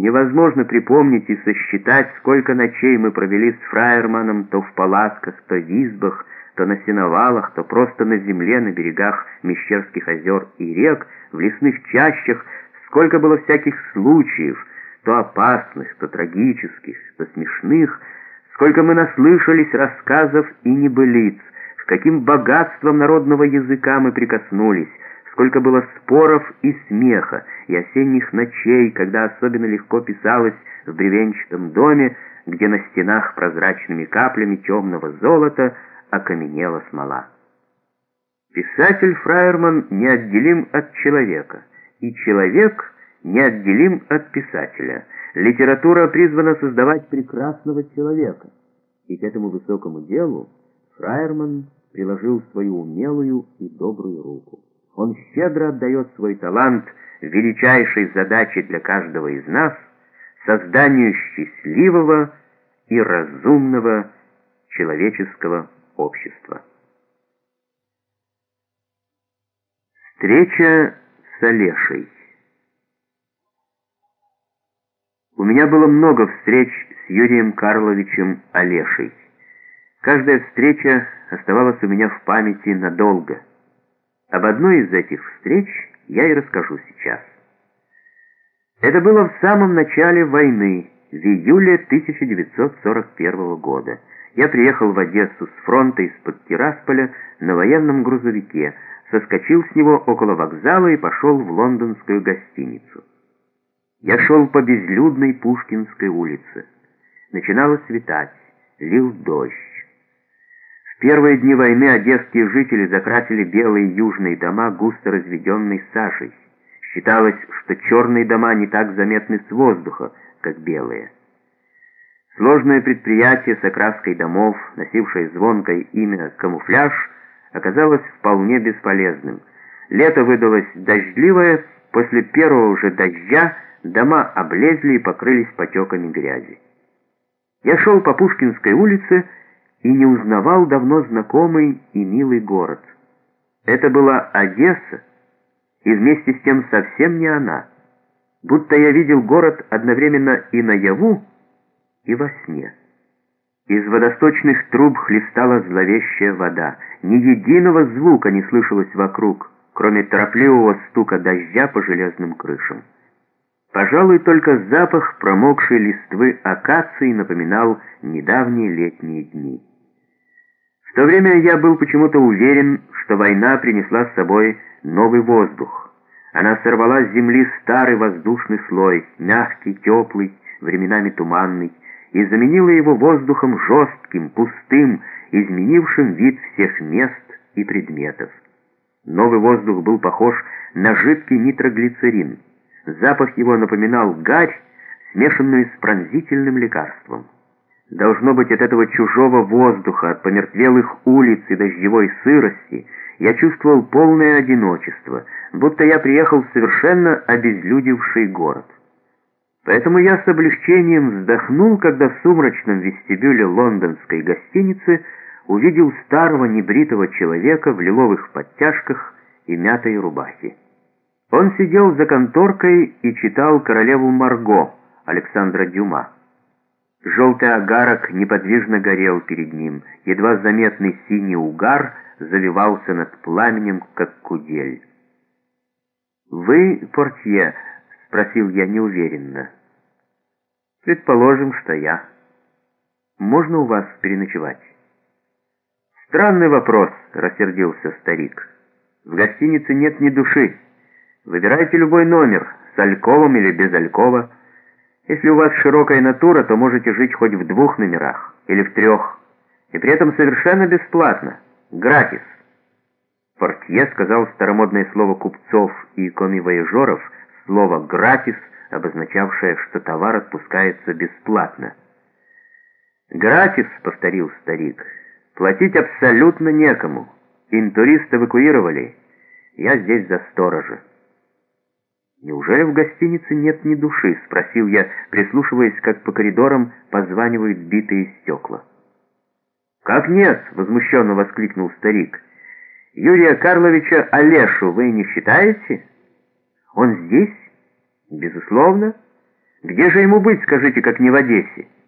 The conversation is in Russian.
Невозможно припомнить и сосчитать, сколько ночей мы провели с фраерманом то в палатках, то в избах, то на сеновалах, то просто на земле, на берегах Мещерских озер и рек, в лесных чащах, сколько было всяких случаев, то опасных, то трагических, то смешных, сколько мы наслышались рассказов и небылиц, с каким богатством народного языка мы прикоснулись, сколько было споров и смеха, и осенних ночей, когда особенно легко писалось в бревенчатом доме, где на стенах прозрачными каплями темного золота окаменела смола. Писатель Фраерман неотделим от человека, и человек неотделим от писателя. Литература призвана создавать прекрасного человека, и к этому высокому делу Фраерман приложил свою умелую и добрую руку. Он щедро отдает свой талант величайшей задаче для каждого из нас — созданию счастливого и разумного человеческого общества. Встреча с Олешей. У меня было много встреч с Юрием Карловичем Олешей. Каждая встреча оставалась у меня в памяти надолго. Об одной из этих встреч я и расскажу сейчас. Это было в самом начале войны, в июле 1941 года. Я приехал в Одессу с фронта из-под Тирасполя на военном грузовике, соскочил с него около вокзала и пошел в лондонскую гостиницу. Я шел по безлюдной Пушкинской улице. Начинало светать, лил дождь. В первые дни войны одесские жители закрасили белые южные дома густо разведенной сажей. Считалось, что черные дома не так заметны с воздуха, как белые. Сложное предприятие с окраской домов, носившее звонкое имя «камуфляж», оказалось вполне бесполезным. Лето выдалось дождливое, после первого же дождя дома облезли и покрылись потеками грязи. Я шел по Пушкинской улице и не узнавал давно знакомый и милый город. Это была Одесса, и вместе с тем совсем не она. Будто я видел город одновременно и наяву, и во сне. Из водосточных труб хлестала зловещая вода. Ни единого звука не слышалось вокруг, кроме торопливого стука дождя по железным крышам. Пожалуй, только запах промокшей листвы акации напоминал недавние летние дни. В то время я был почему-то уверен, что война принесла с собой новый воздух. Она сорвала с земли старый воздушный слой, мягкий, теплый, временами туманный, и заменила его воздухом жестким, пустым, изменившим вид всех мест и предметов. Новый воздух был похож на жидкий нитроглицерин. Запах его напоминал гарь, смешанную с пронзительным лекарством. Должно быть, от этого чужого воздуха, от помертвелых улиц и дождевой сырости я чувствовал полное одиночество, будто я приехал в совершенно обезлюдевший город. Поэтому я с облегчением вздохнул, когда в сумрачном вестибюле лондонской гостиницы увидел старого небритого человека в лиловых подтяжках и мятой рубахе. Он сидел за конторкой и читал «Королеву Марго» Александра Дюма. Желтый агарок неподвижно горел перед ним, едва заметный синий угар завивался над пламенем, как кудель. «Вы портье?» — спросил я неуверенно. «Предположим, что я. Можно у вас переночевать?» «Странный вопрос», — рассердился старик. «В гостинице нет ни души. Выбирайте любой номер, с альковом или без алькова. Если у вас широкая натура, то можете жить хоть в 2 номерах или в 3, и при этом совершенно бесплатно, гратис». Портье сказал старомодное слово купцов и коммивояжеров, слово «гратис», обозначавшее, что товар отпускается бесплатно. «Гратис», — повторил старик, — «платить абсолютно некому. Интурист эвакуировали. Я здесь за сторожа». «Неужели в гостинице нет ни души?» — спросил я, прислушиваясь, как по коридорам позванивают битые стекла. «Как нет?» — возмущенно воскликнул старик. «Юрия Карловича Олешу вы не считаете? Он здесь?» «Безусловно. Где же ему быть, скажите, как не в Одессе?